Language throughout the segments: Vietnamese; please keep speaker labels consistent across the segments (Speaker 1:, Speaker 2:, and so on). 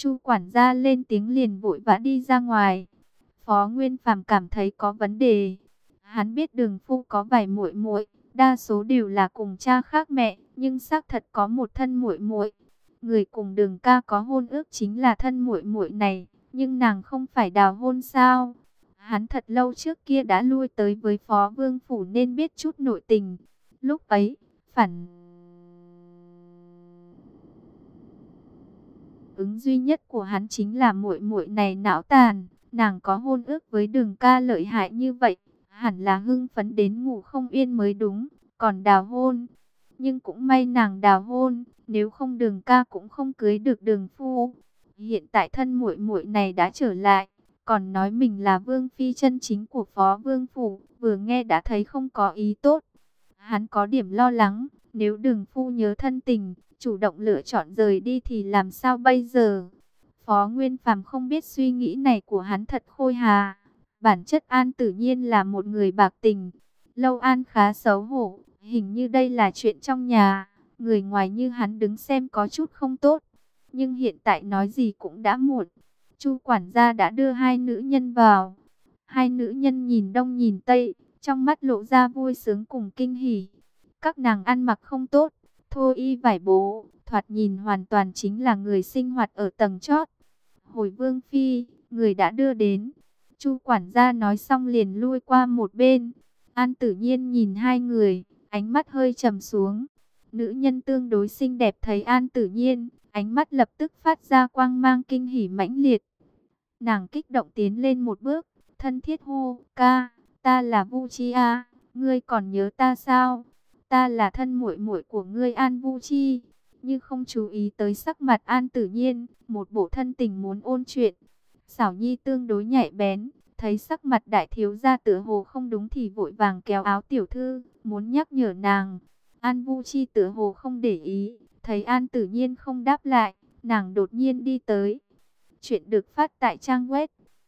Speaker 1: Chu quản gia lên tiếng liền vội vã đi ra ngoài. Phó Nguyên Phàm cảm thấy có vấn đề. Hắn biết Đường Phu có vài muội muội, đa số đều là cùng cha khác mẹ, nhưng xác thật có một thân muội muội. Người cùng Đường ca có hôn ước chính là thân muội muội này, nhưng nàng không phải đào hôn sao? Hắn thật lâu trước kia đã lui tới với Phó Vương phủ nên biết chút nội tình. Lúc ấy, phản ứng duy nhất của hắn chính là muội muội này não tàn, nàng có hôn ước với Đường ca lợi hại như vậy, hẳn là hưng phấn đến ngủ không yên mới đúng, còn đào hôn. Nhưng cũng may nàng đào hôn, nếu không Đường ca cũng không cưới được Đường Phu. Hiện tại thân muội muội này đã trở lại, còn nói mình là vương phi chân chính của Phó Vương phủ, vừa nghe đã thấy không có ý tốt. Hắn có điểm lo lắng, nếu Đường Phu nhớ thân tình, chủ động lựa chọn rời đi thì làm sao bây giờ? Phó Nguyên Phàm không biết suy nghĩ này của hắn thật khôi hài. Bản chất An Tử Nhiên là một người bạc tình. Lâu An khá xấu hổ, hình như đây là chuyện trong nhà. Người ngoài như hắn đứng xem có chút không tốt. Nhưng hiện tại nói gì cũng đã muộn. Chu quản gia đã đưa hai nữ nhân vào. Hai nữ nhân nhìn đông nhìn tây, trong mắt lộ ra vui sướng cùng kinh hỉ. Các nàng ăn mặc không tốt, thô y vải bố, thoạt nhìn hoàn toàn chính là người sinh hoạt ở tầng chót. Hồi Vương phi, người đã đưa đến. Chu quản gia nói xong liền lui qua một bên. An Tử Nhiên nhìn hai người, ánh mắt hơi trầm xuống. Nữ nhân tương đối xinh đẹp thấy An Tử Nhiên, ánh mắt lập tức phát ra quang mang kinh hỉ mãnh liệt. Nàng kích động tiến lên một bước, thân thiết hô, ca, ta là Vu Chi a, ngươi còn nhớ ta sao? Ta là thân muội muội của ngươi An Vu Chi. Như không chú ý tới sắc mặt An Tử Nhiên, một bộ thân tình muốn ôn chuyện. Xảo Nhi tương đối nhạy bén, thấy sắc mặt đại thiếu gia tựa hồ không đúng thì vội vàng kéo áo tiểu thư, muốn nhắc nhở nàng. An Vu Chi tựa hồ không để ý, thấy An Tử Nhiên không đáp lại, nàng đột nhiên đi tới. Chuyện được phát tại trang web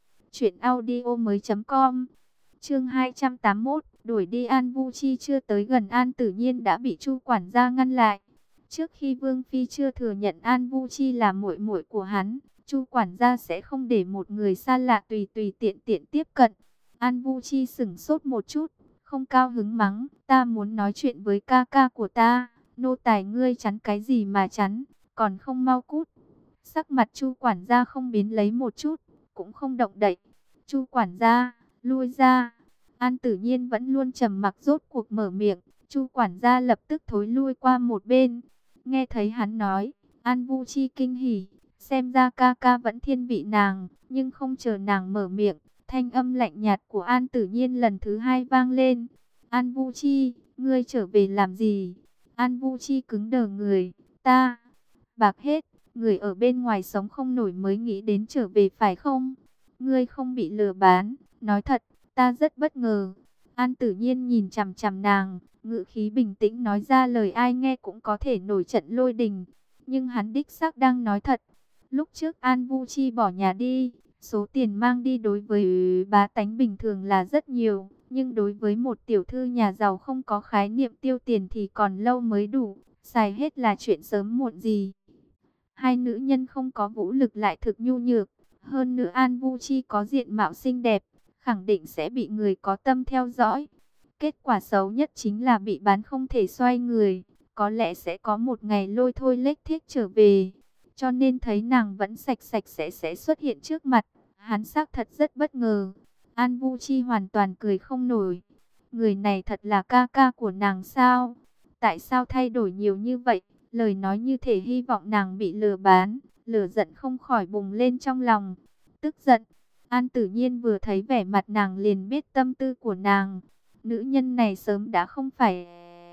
Speaker 1: truyệnaudiomoi.com. Chương 281, đuổi đi. An Vu Chi chưa tới gần An Tử Nhiên đã bị Chu quản gia ngăn lại. Trước khi Vương phi chưa thừa nhận An Vu Chi là muội muội của hắn, Chu quản gia sẽ không để một người xa lạ tùy tùy tiện tiện tiếp cận. An Vu Chi sững sốt một chút, không cao hứng mắng, ta muốn nói chuyện với ca ca của ta, nô tài ngươi chắn cái gì mà chắn, còn không mau cút. Sắc mặt Chu quản gia không biến lấy một chút, cũng không động đậy. Chu quản gia, lui ra. An Tử Nhiên vẫn luôn trầm mặc rốt cuộc mở miệng, Chu quản gia lập tức thối lui qua một bên. Nghe thấy hắn nói, An Vu Chi kinh hỉ, xem ra ca ca vẫn thiên vị nàng, nhưng không chờ nàng mở miệng, thanh âm lạnh nhạt của An Tử Nhiên lần thứ hai vang lên. An Vu Chi, ngươi trở về làm gì? An Vu Chi cứng đờ người, ta, bạc hết, người ở bên ngoài sống không nổi mới nghĩ đến trở về phải không? Ngươi không bị lừa bán, nói thật, ta rất bất ngờ. An Tử Nhiên nhìn chằm chằm nàng, ngữ khí bình tĩnh nói ra lời ai nghe cũng có thể nổi trận lôi đình. Nhưng hắn đích xác đang nói thật. Lúc trước An Vu Chi bỏ nhà đi, số tiền mang đi đối với bá tánh bình thường là rất nhiều. Nhưng đối với một tiểu thư nhà giàu không có khái niệm tiêu tiền thì còn lâu mới đủ. Xài hết là chuyện sớm muộn gì. Hai nữ nhân không có vũ lực lại thực nhu nhược. Hơn nữa An Vu Chi có diện mạo xinh đẹp, khẳng định sẽ bị người có tâm theo dõi. Kết quả xấu nhất chính là bị bán không thể xoay người. Có lẽ sẽ có một ngày lôi thôi lếch thếch trở về. Cho nên thấy nàng vẫn sạch sạch sẽ xuất hiện trước mặt. Hắn xác thật rất bất ngờ. An Vu Chi hoàn toàn cười không nổi. Người này thật là ca ca của nàng sao? Tại sao thay đổi nhiều như vậy? Lời nói như thể hy vọng nàng bị lừa bán. Lửa giận không khỏi bùng lên trong lòng. Tức giận. An Tử Nhiên vừa thấy vẻ mặt nàng liền biết tâm tư của nàng. Nữ nhân này sớm đã không phải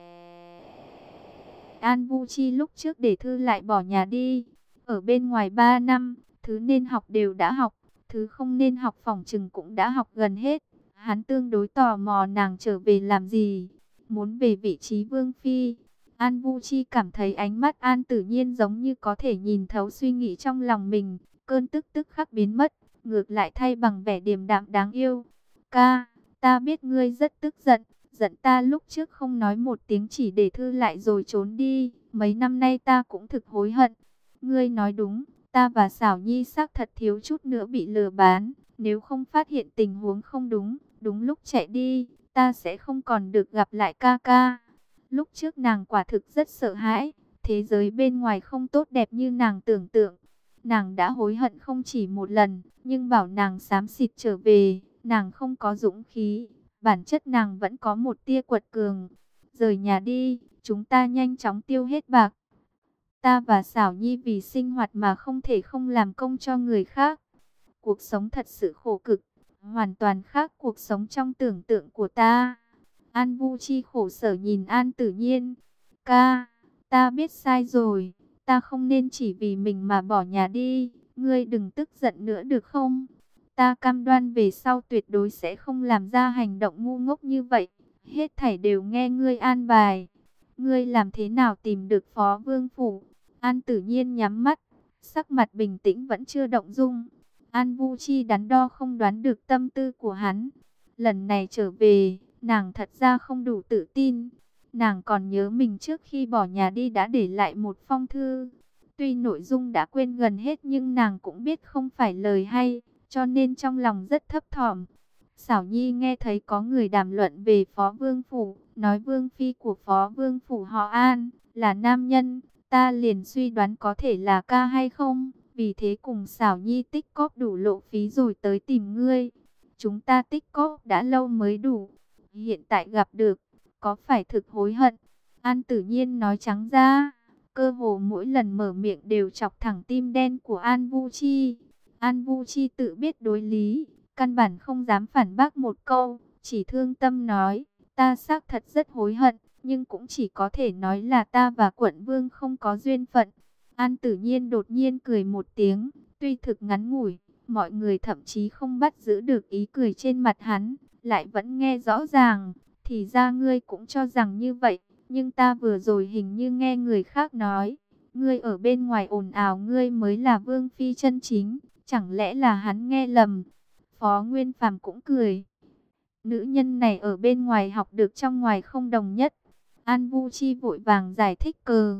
Speaker 1: An Vu Chi lúc trước để thư lại bỏ nhà đi. Ở bên ngoài 3 năm, thứ nên học đều đã học, thứ không nên học phỏng chừng cũng đã học gần hết. Hắn tương đối tò mò nàng trở về làm gì, muốn về vị trí vương phi. An Vu Chi cảm thấy ánh mắt An Tử Nhiên giống như có thể nhìn thấu suy nghĩ trong lòng mình, cơn tức tức khắc biến mất, ngược lại thay bằng vẻ điềm đạm đáng yêu. Ca, ta biết ngươi rất tức giận, giận ta lúc trước không nói một tiếng chỉ để thư lại rồi trốn đi. Mấy năm nay ta cũng thực hối hận. Ngươi nói đúng, Ta và Sảo Nhi xác thật thiếu chút nữa bị lừa bán. Nếu không phát hiện tình huống không đúng, đúng lúc chạy đi, ta sẽ không còn được gặp lại ca ca. Lúc trước nàng quả thực rất sợ hãi. Thế giới bên ngoài không tốt đẹp như nàng tưởng tượng. Nàng đã hối hận không chỉ một lần, nhưng bảo nàng xám xịt trở về, nàng không có dũng khí. Bản chất nàng vẫn có một tia quật cường. Rời nhà đi, chúng ta nhanh chóng tiêu hết bạc. Ta và Sảo Nhi vì sinh hoạt mà không thể không làm công cho người khác. Cuộc sống thật sự khổ cực, hoàn toàn khác cuộc sống trong tưởng tượng của ta. An Vu Chi khổ sở nhìn An Tử Nhiên. Ca, ta biết sai rồi, ta không nên chỉ vì mình mà bỏ nhà đi. Ngươi đừng tức giận nữa được không? Ta cam đoan về sau tuyệt đối sẽ không làm ra hành động ngu ngốc như vậy. Hết thảy đều nghe ngươi an bài. Ngươi làm thế nào tìm được Phó Vương Phủ? An Tử Nhiên nhắm mắt, sắc mặt bình tĩnh vẫn chưa động dung. An Vu Chi đắn đo không đoán được tâm tư của hắn. Lần này trở về, nàng thật ra không đủ tự tin. Nàng còn nhớ mình trước khi bỏ nhà đi đã để lại một phong thư. Tuy nội dung đã quên gần hết nhưng nàng cũng biết không phải lời hay, cho nên trong lòng rất thấp thỏm. Sảo Nhi nghe thấy có người đàm luận về Phó Vương Phủ, nói Vương Phi của Phó Vương Phủ họ An, là nam nhân. Ta liền suy đoán có thể là ca hay không, vì thế cùng Sảo Nhi tích cóp đủ lộ phí rồi tới tìm ngươi. Chúng ta tích cóp đã lâu mới đủ, hiện tại gặp được, có phải thực hối hận? An Tử Nhiên nói trắng ra, cơ hồ mỗi lần mở miệng đều chọc thẳng tim đen của An Vu Chi. An Vu Chi tự biết đối lý, căn bản không dám phản bác một câu, chỉ thương tâm nói, ta xác thật rất hối hận. Nhưng cũng chỉ có thể nói là ta và Quận Vương không có duyên phận. An Tử Nhiên đột nhiên cười một tiếng, tuy thực ngắn ngủi, mọi người thậm chí không bắt giữ được ý cười trên mặt hắn, lại vẫn nghe rõ ràng. Thì ra ngươi cũng cho rằng như vậy, nhưng ta vừa rồi hình như nghe người khác nói, ngươi ở bên ngoài ồn ào ngươi mới là Vương Phi chân chính, chẳng lẽ là hắn nghe lầm? Phó Nguyên Phàm cũng cười. Nữ nhân này ở bên ngoài học được trong ngoài không đồng nhất. An Vu Chi vội vàng giải thích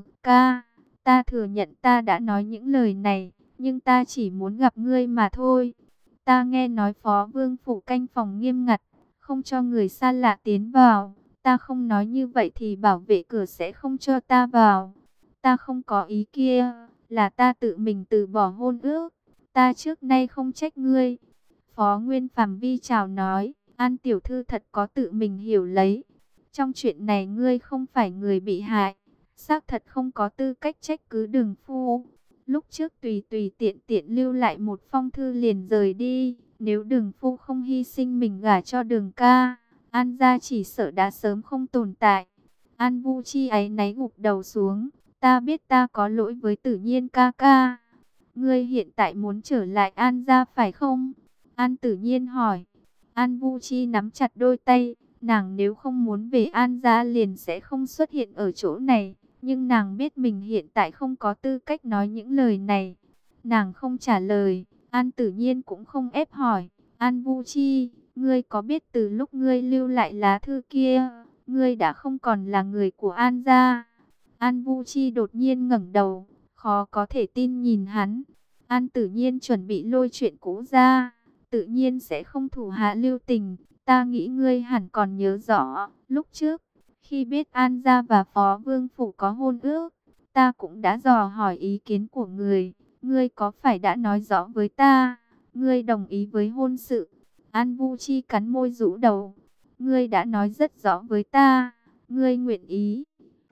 Speaker 1: ca, ta thừa nhận ta đã nói những lời này, nhưng ta chỉ muốn gặp ngươi mà thôi. Ta nghe nói Phó Vương Phủ canh phòng nghiêm ngặt, không cho người xa lạ tiến vào. Ta không nói như vậy thì bảo vệ cửa sẽ không cho ta vào. Ta không có ý kia, là ta tự mình từ bỏ hôn ước. Ta trước nay không trách ngươi. Phó Nguyên Phàm vi chào nói, An tiểu thư thật có tự mình hiểu lấy. Trong chuyện này ngươi không phải người bị hại, xác thật không có tư cách trách cứ Đường Phu. Lúc trước tùy tùy tiện tiện lưu lại một phong thư liền rời đi, nếu Đường Phu không hy sinh mình gả cho Đường ca, An gia chỉ sợ đã sớm không tồn tại. An Vu Chi áy náy gục đầu xuống, ta biết ta có lỗi với Tử Nhiên ca ca. Ngươi hiện tại muốn trở lại An gia phải không? An Tử Nhiên hỏi. An Vu Chi nắm chặt đôi tay. Nàng nếu không muốn về An gia liền sẽ không xuất hiện ở chỗ này. Nhưng nàng biết mình hiện tại không có tư cách nói những lời này. Nàng không trả lời. An Tử Nhiên cũng không ép hỏi. An Vu Chi, ngươi có biết từ lúc ngươi lưu lại lá thư kia, ngươi đã không còn là người của An gia? An Vu Chi đột nhiên ngẩng đầu, khó có thể tin nhìn hắn. An Tử Nhiên chuẩn bị lôi chuyện cũ ra, tự nhiên sẽ không thủ hạ lưu tình. Ta nghĩ ngươi hẳn còn nhớ rõ, lúc trước, khi biết An gia và Phó Vương Phủ có hôn ước, ta cũng đã dò hỏi ý kiến của người. Ngươi có phải đã nói rõ với ta, ngươi đồng ý với hôn sự? An Vu Chi cắn môi rũ đầu. Ngươi đã nói rất rõ với ta, ngươi nguyện ý.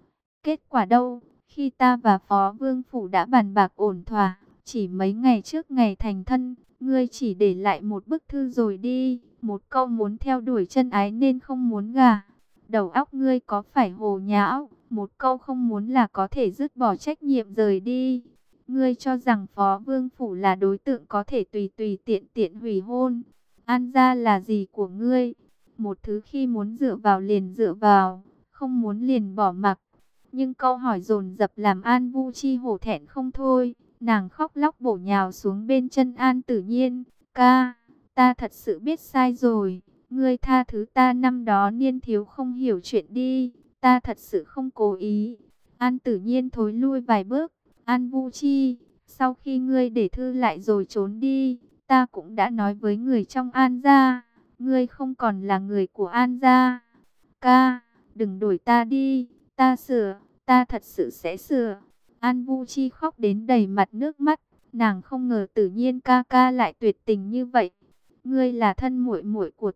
Speaker 1: Kết quả đâu, khi ta và Phó Vương Phủ đã bàn bạc ổn thỏa, chỉ mấy ngày trước ngày thành thân, ngươi chỉ để lại một bức thư rồi đi, một câu muốn theo đuổi chân ái nên không muốn gả. Đầu óc ngươi có phải hồ nhão, một câu không muốn là có thể dứt bỏ trách nhiệm rời đi. Ngươi cho rằng Phó Vương Phủ là đối tượng có thể tùy tùy tiện tiện hủy hôn. An gia là gì của ngươi? Một thứ khi muốn dựa vào liền dựa vào, không muốn liền bỏ mặc. Nhưng câu hỏi dồn dập làm An Vu Chi hổ thẹn không thôi. Nàng khóc lóc bổ nhào xuống bên chân An Tử Nhiên. Ca, ta thật sự biết sai rồi. Ngươi tha thứ ta năm đó niên thiếu không hiểu chuyện đi. Ta thật sự không cố ý. An Tử Nhiên thối lui vài bước. An Vu Chi, Sau khi ngươi để thư lại rồi trốn đi, ta cũng đã nói với người trong An gia, ngươi không còn là người của An gia. Ca, đừng đuổi ta đi, ta sửa, ta thật sự sẽ sửa. An Vu Chi khóc đến đầy mặt nước mắt, nàng không ngờ tự nhiên ca ca lại tuyệt tình như vậy. Ngươi là thân muội muội của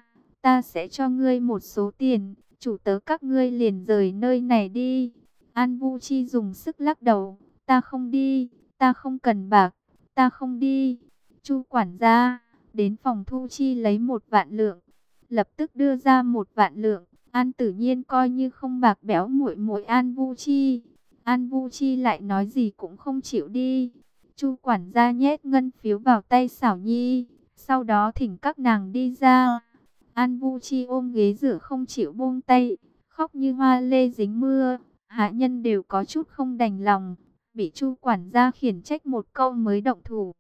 Speaker 1: ta sẽ cho ngươi một số tiền, chủ tớ các ngươi liền rời nơi này đi. An Vu Chi dùng sức lắc đầu, ta không đi, ta không cần bạc, ta không đi. Chu quản gia đến phòng thu chi lấy 1.000.000 lượng, lập tức đưa ra 1.000.000 lượng. An Tử Nhiên coi như không bạc béo muội muội An Vu Chi. An Vu Chi lại nói gì cũng không chịu đi. Chu quản gia nhét ngân phiếu vào tay Xảo Nhi, sau đó thỉnh các nàng đi ra. An Vu Chi ôm ghế dựa không chịu buông tay, khóc như hoa lê dính mưa. Hạ nhân đều có chút không đành lòng, bị Chu quản gia khiển trách một câu mới động thủ.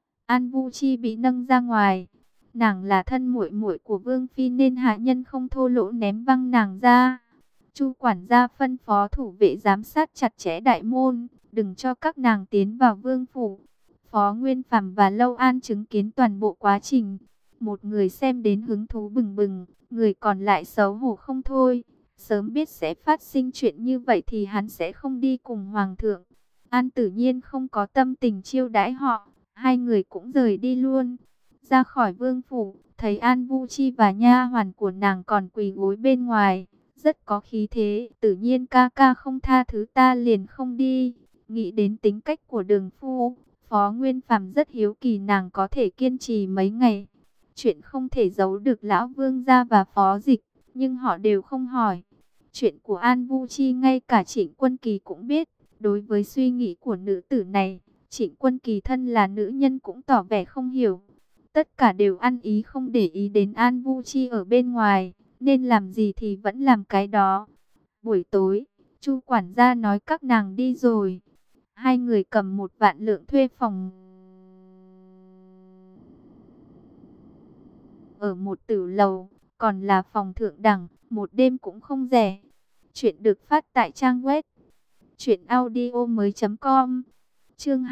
Speaker 1: An Vu Chi bị nâng ra ngoài. Nàng là thân muội muội của Vương phi nên hạ nhân không thô lỗ ném văng nàng ra. Chu quản gia phân phó thủ vệ giám sát chặt chẽ đại môn, đừng cho các nàng tiến vào vương phủ. Phó Nguyên Phàm và Lâu An chứng kiến toàn bộ quá trình. Một người xem đến hứng thú bừng bừng, người còn lại xấu hổ không thôi. Sớm biết sẽ phát sinh chuyện như vậy thì hắn sẽ không đi cùng hoàng thượng. An Tử Nhiên không có tâm tình chiêu đãi họ, hai người cũng rời đi luôn. Ra khỏi vương phủ, thấy An Vu Chi và nha hoàn của nàng còn quỳ gối bên ngoài, rất có khí thế. Tự nhiên ca ca không tha thứ ta liền không đi. Nghĩ đến tính cách của Đường phu, Phó Nguyên Phàm rất hiếu kỳ nàng có thể kiên trì mấy ngày. Chuyện không thể giấu được lão vương gia và Phó Dịch, nhưng họ đều không hỏi. Chuyện của An Vu Chi ngay cả Trịnh Quân Kỳ cũng biết. Đối với suy nghĩ của nữ tử này, Trịnh Quân Kỳ thân là nữ nhân cũng tỏ vẻ không hiểu. Tất cả đều ăn ý không để ý đến An Vu Chi ở bên ngoài, nên làm gì thì vẫn làm cái đó. Buổi tối, Chu quản gia nói các nàng đi rồi. Hai người cầm 1.000.000 lượng thuê phòng ở một tử lầu, còn là phòng thượng đẳng, một đêm cũng không rẻ. Chuyện được phát tại trang web truyệnaudiomoi.com. Chương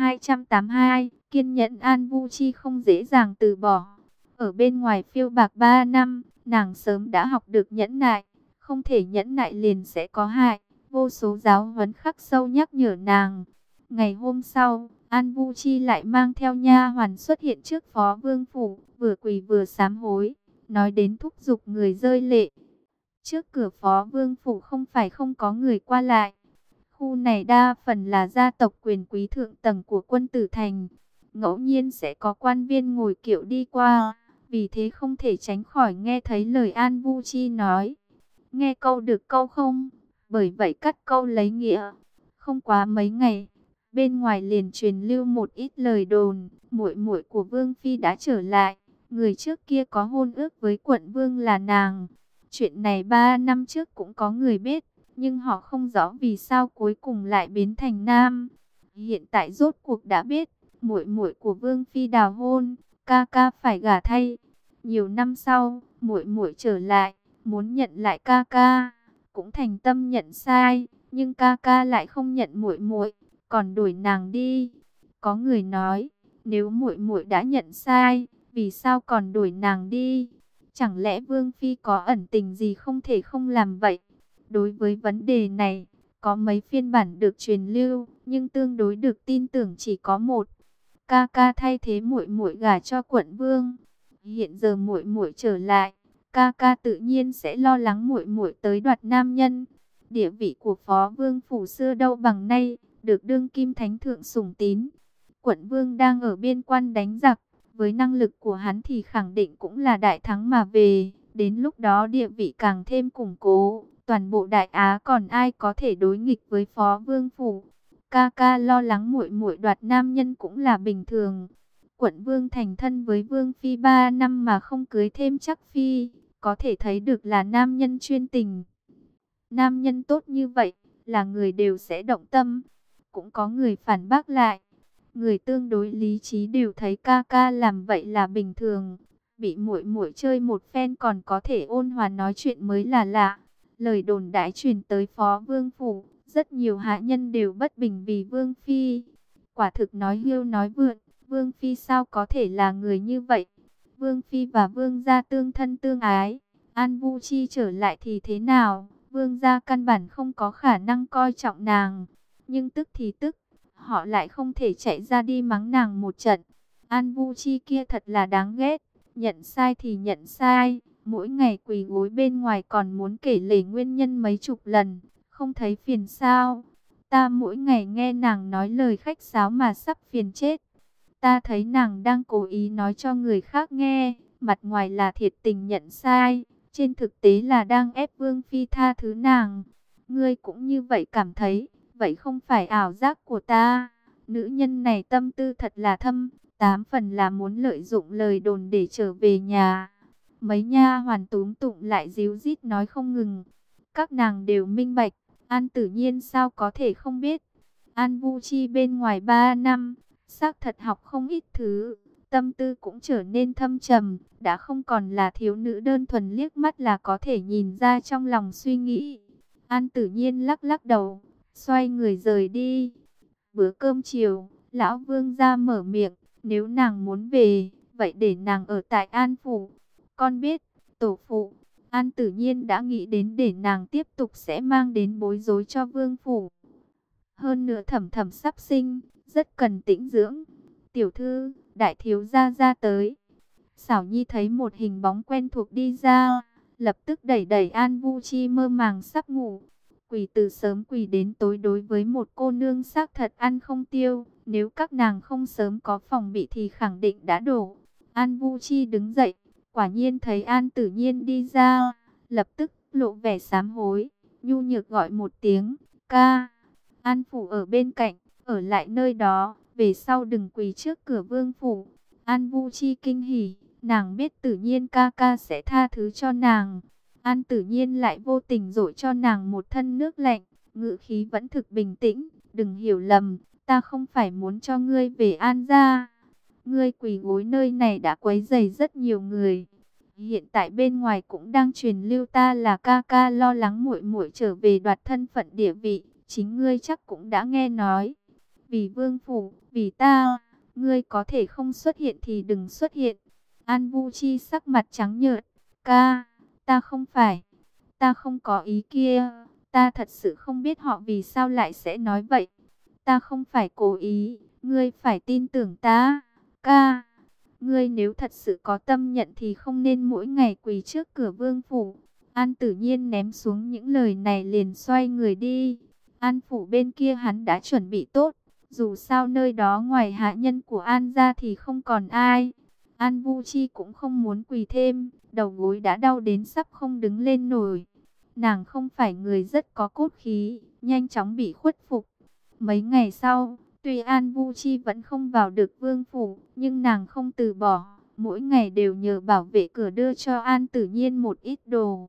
Speaker 1: 282, kiên nhẫn. An Vu Chi không dễ dàng từ bỏ. Ở bên ngoài phiêu bạc 3 năm, nàng sớm đã học được nhẫn nại, không thể nhẫn nại liền sẽ có hại. Vô số giáo huấn khắc sâu nhắc nhở nàng. Ngày hôm sau, An Vu Chi lại mang theo nha hoàn xuất hiện trước Phó Vương phủ, vừa quỳ vừa sám hối, nói đến thúc giục người rơi lệ. Trước cửa Phó Vương phủ không phải không có người qua lại. Khu này đa phần là gia tộc quyền quý thượng tầng của quân tử thành. Ngẫu nhiên sẽ có quan viên ngồi kiệu đi qua, vì thế không thể tránh khỏi nghe thấy lời An Vu Chi nói. Nghe câu được câu không, bởi vậy cắt câu lấy nghĩa. Không quá mấy ngày, bên ngoài liền truyền lưu một ít lời đồn, muội muội của Vương phi đã trở lại, người trước kia có hôn ước với quận vương là nàng. Chuyện này 3 năm trước cũng có người biết, nhưng họ không rõ vì sao cuối cùng lại biến thành nam. Hiện tại rốt cuộc đã biết, muội muội của Vương phi đào hôn, ca ca phải gả thay. Nhiều năm sau, muội muội trở lại, muốn nhận lại ca ca, cũng thành tâm nhận sai, nhưng ca ca lại không nhận muội muội, còn đuổi nàng đi. Có người nói, nếu muội muội đã nhận sai, vì sao còn đuổi nàng đi? Chẳng lẽ Vương phi có ẩn tình gì không thể không làm vậy? Đối với vấn đề này, có mấy phiên bản được truyền lưu, nhưng tương đối được tin tưởng chỉ có một. Ca ca thay thế muội muội gả cho quận vương. Hiện giờ muội muội trở lại, ca ca tự nhiên sẽ lo lắng muội muội tới đoạt nam nhân. Địa vị của Phó Vương phủ xưa đâu bằng nay, được đương kim thánh thượng sủng tín. Quận vương đang ở biên quan đánh giặc, với năng lực của hắn thì khẳng định cũng là đại thắng mà về. Đến lúc đó địa vị càng thêm củng cố, toàn bộ Đại Á còn ai có thể đối nghịch với Phó Vương phủ. Ca ca lo lắng muội muội đoạt nam nhân cũng là bình thường. Quận vương thành thân với Vương phi 3 năm mà không cưới thêm chắc phi, có thể thấy được là nam nhân chuyên tình. Nam nhân tốt như vậy, là người đều sẽ động tâm. Cũng có người phản bác lại. Người tương đối lý trí đều thấy ca ca làm vậy là bình thường. Bị muội muội chơi một phen còn có thể ôn hòa nói chuyện mới là lạ. Lời đồn đãi truyền tới Phó Vương phủ, rất nhiều hạ nhân đều bất bình vì Vương phi. quả thực nói hưu nói vượn. Vương Phi sao có thể là người như vậy? Vương Phi và Vương gia tương thân tương ái, An Vu Chi trở lại thì thế nào? Vương gia căn bản không có khả năng coi trọng nàng. Nhưng tức thì tức, họ lại không thể chạy ra đi mắng nàng một trận. An Vu Chi kia thật là đáng ghét, nhận sai thì nhận sai, mỗi ngày quỳ gối bên ngoài còn muốn kể lể nguyên nhân mấy chục lần, không thấy phiền sao? Ta mỗi ngày nghe nàng nói lời khách sáo mà sắp phiền chết. Ta thấy nàng đang cố ý nói cho người khác nghe, mặt ngoài là thiệt tình nhận sai, trên thực tế là đang ép Vương Phi tha thứ nàng. Ngươi cũng như vậy cảm thấy, vậy không phải ảo giác của ta. Nữ nhân này tâm tư thật là thâm, 8 phần là muốn lợi dụng lời đồn để trở về nhà. Mấy nha hoàn túm tụng lại díu dít nói không ngừng. Các nàng đều minh bạch, An Tử Nhiên sao có thể không biết. An Vu Chi bên ngoài 3 năm, xác thật học không ít thứ, tâm tư cũng trở nên thâm trầm, đã không còn là thiếu nữ đơn thuần liếc mắt là có thể nhìn ra trong lòng suy nghĩ. An Tử Nhiên lắc lắc đầu, xoay người rời đi. Bữa cơm chiều, lão Vương ra mở miệng, nếu nàng muốn về, vậy để nàng ở tại An Phủ. Con biết, tổ phụ, An Tử Nhiên đã nghĩ đến để nàng tiếp tục sẽ mang đến bối rối cho Vương Phủ. Hơn nữa Thẩm Thẩm sắp sinh, rất cần tĩnh dưỡng. Tiểu thư, đại thiếu gia ra tới. Xảo Nhi thấy một hình bóng quen thuộc đi ra, lập tức đẩy đẩy An Vu Chi mơ màng sắp ngủ. Quỳ từ sớm quỳ đến tối đối với một cô nương xác thật ăn không tiêu, nếu các nàng không sớm có phòng bị thì khẳng định đã đổ. An Vu Chi đứng dậy, quả nhiên thấy An Tử Nhiên đi ra, lập tức lộ vẻ sám hối, nhu nhược gọi một tiếng, ca. An Phủ ở bên cạnh, ở lại nơi đó, về sau đừng quỳ trước cửa Vương Phủ. An Vu Chi kinh hỉ, nàng biết Tử Nhiên ca ca sẽ tha thứ cho nàng. An Tử Nhiên lại vô tình dội cho nàng một thân nước lạnh, ngữ khí vẫn thực bình tĩnh, đừng hiểu lầm, ta không phải muốn cho ngươi về An gia. Ngươi quỳ gối nơi này đã quấy rầy rất nhiều người. Hiện tại bên ngoài cũng đang truyền lưu ta là ca ca lo lắng muội muội trở về đoạt thân phận địa vị, chính ngươi chắc cũng đã nghe nói. Vì Vương Phủ, vì ta, ngươi có thể không xuất hiện thì đừng xuất hiện. An Vu Chi sắc mặt trắng nhợt, ca, ta không có ý kia, ta thật sự không biết họ vì sao lại sẽ nói vậy. Ta không phải cố ý, ngươi phải tin tưởng ta, ca. Ngươi nếu thật sự có tâm nhận thì không nên mỗi ngày quỳ trước cửa Vương Phủ. An Tử Nhiên ném xuống những lời này liền xoay người đi. An Phủ bên kia hắn đã chuẩn bị tốt, dù sao nơi đó ngoài hạ nhân của An gia thì không còn ai. An Vu Chi cũng không muốn quỳ thêm, đầu gối đã đau đến sắp không đứng lên nổi. Nàng không phải người rất có cốt khí, nhanh chóng bị khuất phục. Mấy ngày sau, tuy An Vu Chi vẫn không vào được Vương Phủ, nhưng nàng không từ bỏ, mỗi ngày đều nhờ bảo vệ cửa đưa cho An Tử Nhiên một ít đồ.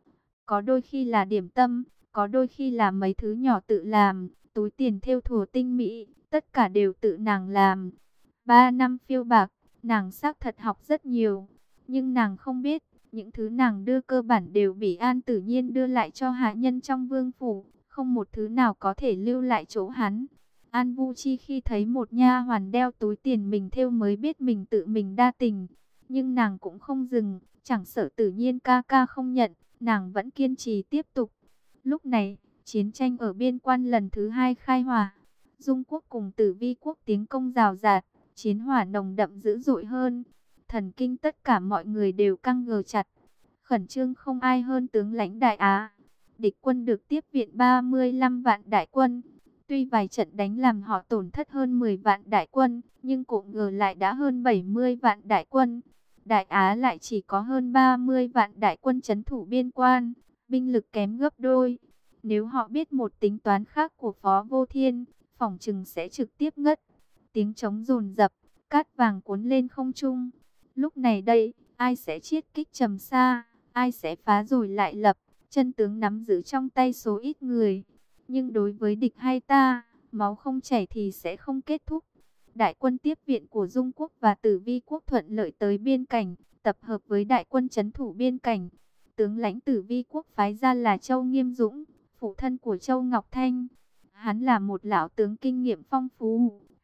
Speaker 1: Có đôi khi là điểm tâm, có đôi khi là mấy thứ nhỏ tự làm, túi tiền thêu thùa tinh mỹ, tất cả đều tự nàng làm. 3 năm phiêu bạc, nàng xác thật học rất nhiều, nhưng nàng không biết, những thứ nàng đưa cơ bản đều bị An Tử Nhiên đưa lại cho hạ nhân trong Vương Phủ, không một thứ nào có thể lưu lại chỗ hắn. An Vu Chi khi thấy một nha hoàn đeo túi tiền mình thêu mới biết mình tự mình đa tình, nhưng nàng cũng không dừng, chẳng sợ Tử Nhiên ca ca không nhận, nàng vẫn kiên trì tiếp tục. Lúc này, chiến tranh ở biên quan lần thứ 2 khai hỏa, Dung quốc cùng Tử Vi quốc tiến công rào rạt, chiến hỏa nồng đậm dữ dội hơn. Thần kinh tất cả mọi người đều căng gờ chặt, khẩn trương không ai hơn tướng lãnh Đại Á. Địch quân được tiếp viện 35 vạn đại quân. Tuy vài trận đánh làm họ tổn thất hơn 10 vạn đại quân, nhưng cộng ngờ lại đã hơn 70 vạn đại quân. Đại Á lại chỉ có hơn 30 vạn đại quân trấn thủ biên quan, binh lực kém gấp đôi. Nếu họ biết một tính toán khác của Phó Vô Thiên, phỏng chừng sẽ trực tiếp ngất. Tiếng trống dồn dập, cát vàng cuốn lên không trung. Lúc này đây, ai sẽ chiết kích trầm xa, ai sẽ phá rồi lại lập, chân tướng nắm giữ trong tay số ít người. Nhưng đối với địch hay ta, máu không chảy thì sẽ không kết thúc. Đại quân tiếp viện của Dung quốc và Tử Vi quốc thuận lợi tới biên cảnh, tập hợp với đại quân trấn thủ biên cảnh. Tướng lãnh Tử Vi quốc phái ra là Châu Nghiêm Dũng, phụ thân của Châu Ngọc Thanh. Hắn là một lão tướng kinh nghiệm phong phú,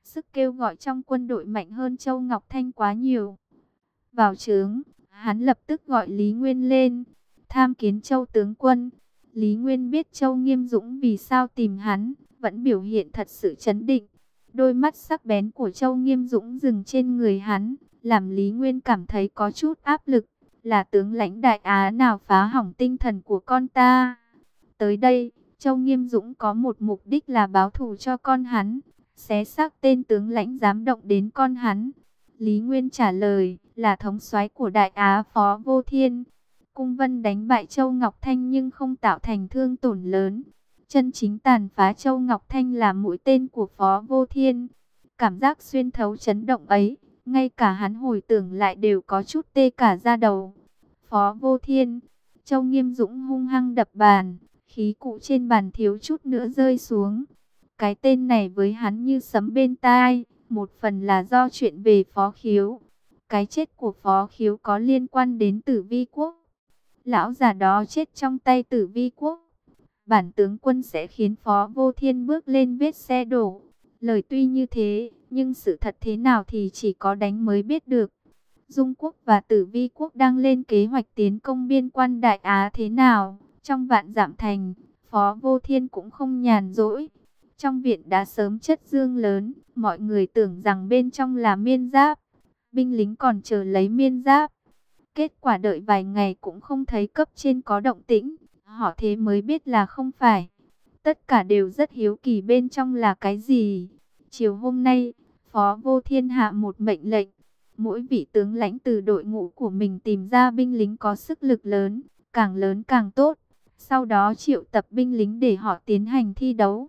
Speaker 1: sức kêu gọi trong quân đội mạnh hơn Châu Ngọc Thanh quá nhiều. Vào trướng, hắn lập tức gọi Lý Nguyên lên, tham kiến Châu tướng quân. Lý Nguyên biết Châu Nghiêm Dũng vì sao tìm hắn, vẫn biểu hiện thật sự trấn định. Đôi mắt sắc bén của Châu Nghiêm Dũng dừng trên người hắn, làm Lý Nguyên cảm thấy có chút áp lực. Là tướng lãnh Đại Á nào phá hỏng tinh thần của con ta? Tới đây, Châu Nghiêm Dũng có một mục đích là báo thù cho con hắn, xé xác tên tướng lãnh dám động đến con hắn. Lý Nguyên trả lời, là thống soái của Đại Á Phó Vô Thiên. Cung Vân đánh bại Châu Ngọc Thanh nhưng không tạo thành thương tổn lớn. Chân chính tàn phá Châu Ngọc Thanh là mũi tên của Phó Vô Thiên. Cảm giác xuyên thấu chấn động ấy, ngay cả hắn hồi tưởng lại đều có chút tê cả da đầu. Phó Vô Thiên, Châu Nghiêm Dũng hung hăng đập bàn, khí cụ trên bàn thiếu chút nữa rơi xuống. Cái tên này với hắn như sấm bên tai, một phần là do chuyện về Phó Khiếu. Cái chết của Phó Khiếu có liên quan đến Tử Vi Quốc. Lão già đó chết trong tay Tử Vi Quốc. Bản tướng quân sẽ khiến Phó Vô Thiên bước lên vết xe đổ. Lời tuy như thế, nhưng sự thật thế nào thì chỉ có đánh mới biết được. Dung Quốc và Tử Vi Quốc đang lên kế hoạch tiến công biên quan Đại Á thế nào? Trong Vạn Dạm Thành, Phó Vô Thiên cũng không nhàn rỗi. Trong viện đã sớm chất dương lớn, mọi người tưởng rằng bên trong là miên giáp. Binh lính còn chờ lấy miên giáp. Kết quả đợi vài ngày cũng không thấy cấp trên có động tĩnh. Họ thế mới biết là không phải. Tất cả đều rất hiếu kỳ bên trong là cái gì. Chiều hôm nay, Phó Vô Thiên hạ một mệnh lệnh. Mỗi vị tướng lãnh từ đội ngũ của mình tìm ra binh lính có sức lực lớn càng tốt. Sau đó triệu tập binh lính để họ tiến hành thi đấu.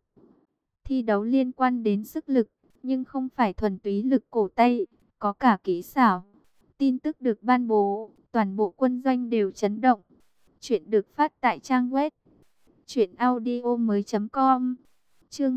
Speaker 1: Thi đấu liên quan đến sức lực, nhưng không phải thuần túy lực cổ tay, có cả kỹ xảo. Tin tức được ban bố, toàn bộ quân doanh đều chấn động. Chuyện được phát tại trang web truyệnaudiomoi.com. Chương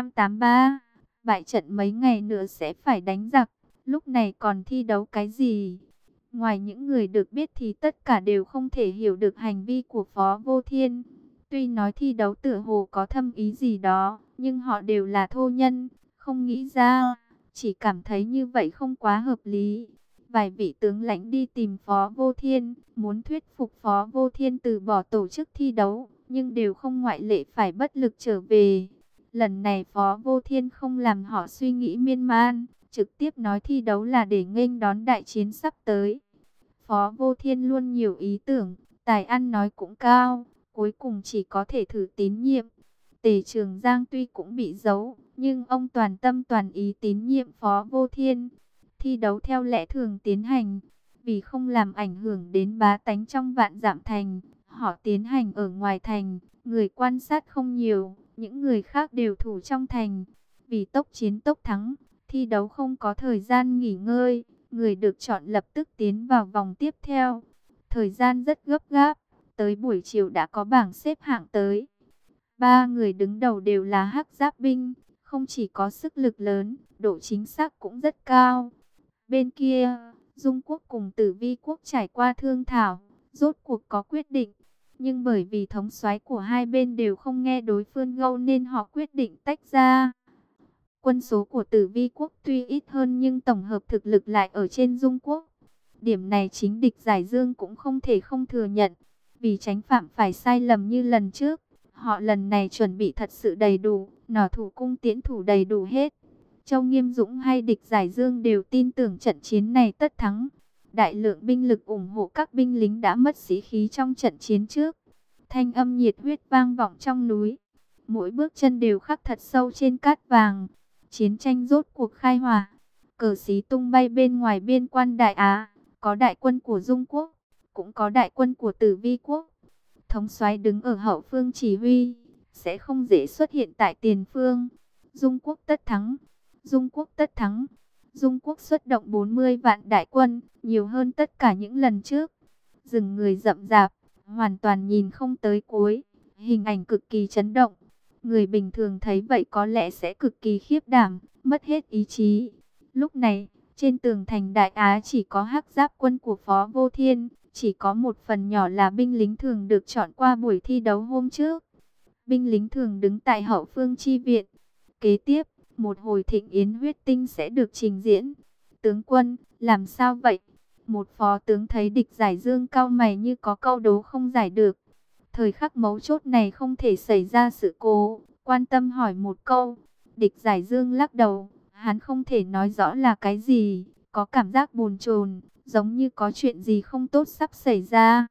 Speaker 1: 283. Bại trận mấy ngày nữa sẽ phải đánh giặc, lúc này còn thi đấu cái gì? Ngoài những người được biết thì tất cả đều không thể hiểu được hành vi của Phó Vô Thiên. Tuy nói thi đấu tựa hồ có thâm ý gì đó, nhưng họ đều là thô nhân, không nghĩ ra, chỉ cảm thấy như vậy không quá hợp lý. Vài vị tướng lãnh đi tìm Phó Vô Thiên, muốn thuyết phục Phó Vô Thiên từ bỏ tổ chức thi đấu, nhưng đều không ngoại lệ phải bất lực trở về. Lần này Phó Vô Thiên không làm họ suy nghĩ miên man, trực tiếp nói thi đấu là để nghênh đón đại chiến sắp tới. Phó Vô Thiên luôn nhiều ý tưởng, tài ăn nói cũng cao, cuối cùng chỉ có thể thử tín nhiệm. Tề Trường Giang tuy cũng bị giấu, nhưng ông toàn tâm toàn ý tín nhiệm Phó Vô Thiên. Thi đấu theo lẽ thường tiến hành, vì không làm ảnh hưởng đến bá tánh trong Vạn Dạm Thành, họ tiến hành ở ngoài thành, người quan sát không nhiều, những người khác đều thủ trong thành. Vì tốc chiến tốc thắng, thi đấu không có thời gian nghỉ ngơi, người được chọn lập tức tiến vào vòng tiếp theo. Thời gian rất gấp gáp, tới buổi chiều đã có bảng xếp hạng tới. Ba người đứng đầu đều là hắc giáp binh, không chỉ có sức lực lớn, độ chính xác cũng rất cao. Bên kia, Dung Quốc cùng Tử Vi Quốc trải qua thương thảo, rốt cuộc có quyết định. Nhưng bởi vì thống soái của hai bên đều không nghe đối phương gâu nên họ quyết định tách ra. Quân số của Tử Vi Quốc tuy ít hơn nhưng tổng hợp thực lực lại ở trên Dung Quốc. Điểm này chính địch Giải Dương cũng không thể không thừa nhận. Vì tránh phạm phải sai lầm như lần trước, họ lần này chuẩn bị thật sự đầy đủ, nỏ thủ cung tiễn thủ đầy đủ hết. Châu Nghiêm Dũng hay địch Giải Dương đều tin tưởng trận chiến này tất thắng. Đại lượng binh lực ủng hộ các binh lính đã mất sĩ khí trong trận chiến trước. Thanh âm nhiệt huyết vang vọng trong núi. Mỗi bước chân đều khắc thật sâu trên cát vàng. Chiến tranh rốt cuộc khai hỏa. Cờ xí tung bay bên ngoài biên quan Đại Á. Có đại quân của Dung Quốc, cũng có đại quân của Tử Vi Quốc. Thống soái đứng ở hậu phương chỉ huy, sẽ không dễ xuất hiện tại tiền phương. Dung Quốc tất thắng. Dung Quốc tất thắng. Dung Quốc xuất động 40 vạn đại quân, nhiều hơn tất cả những lần trước. Rừng người rậm rạp, hoàn toàn nhìn không tới cuối. Hình ảnh cực kỳ chấn động. Người bình thường thấy vậy có lẽ sẽ cực kỳ khiếp đảm, mất hết ý chí. Lúc này, trên tường thành Đại Á chỉ có hắc giáp quân của Phó Vô Thiên, chỉ có một phần nhỏ là binh lính thường được chọn qua buổi thi đấu hôm trước. Binh lính thường đứng tại hậu phương chi viện. Kế tiếp, một hồi thịnh yến huyết tinh sẽ được trình diễn. Tướng quân, làm sao vậy? Một phó tướng thấy Địch Giải Dương cau mày như có câu đố không giải được. Thời khắc mấu chốt này không thể xảy ra sự cố, quan tâm hỏi một câu. Địch Giải Dương lắc đầu, hắn không thể nói rõ là cái gì, có cảm giác bồn chồn, giống như có chuyện gì không tốt sắp xảy ra.